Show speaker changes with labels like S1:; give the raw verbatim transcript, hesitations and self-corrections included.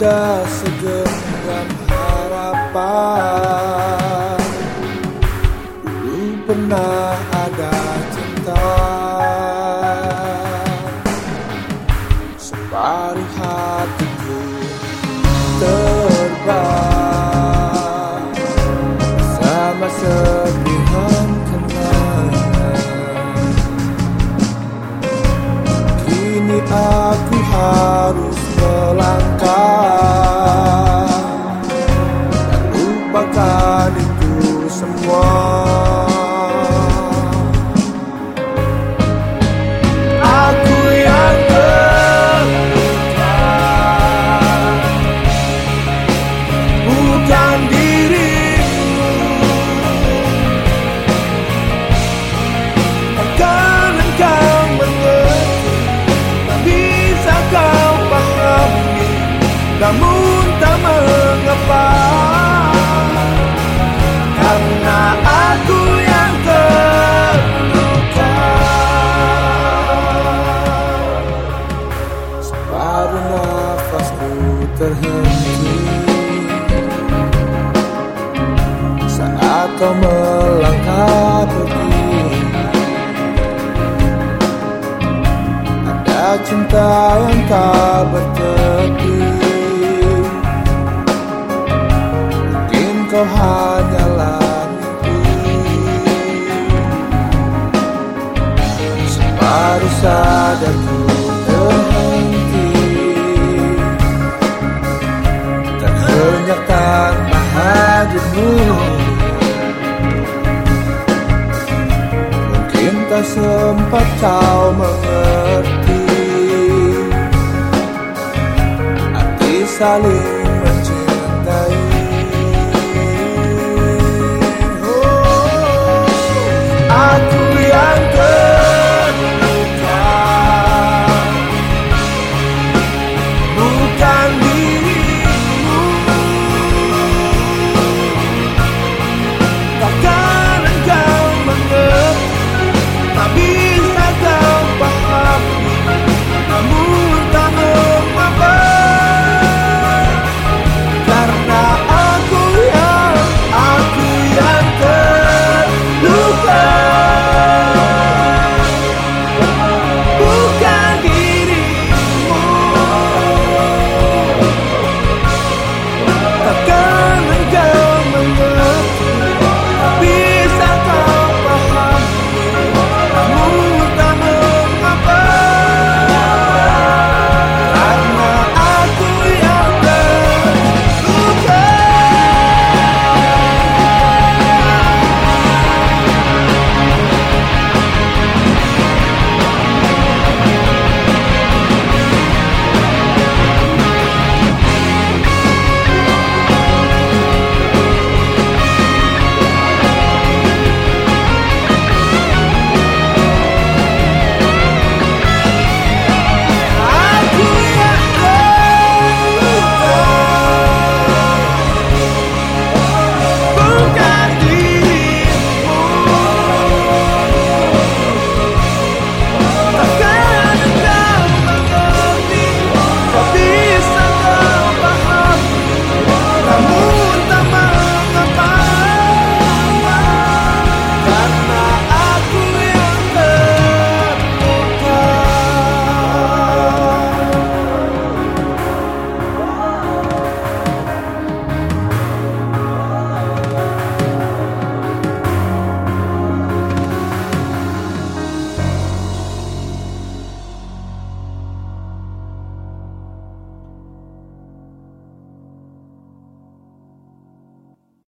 S1: ada segenggam harapan. Dulu pernah ada cinta, separuh hatiku terbang bersama serpihan kenangan. Kini aku harus melangkah dan lupakan itu semua. Aku yang terluka, bukan dirimu. Takkan engkau mengerti, tak bisa kau pahami, namun tak mengapa, karena aku yang terluka. Separuh nafasku terhenti saat kau melangkah pergi. Ada cinta yang tak bertepi, mungkin kau hanyalah mimpi. Separuh sadarku terhenti, terhenyak tanpa hadirmu. Mungkin tak sempat kau mengerti, hati saling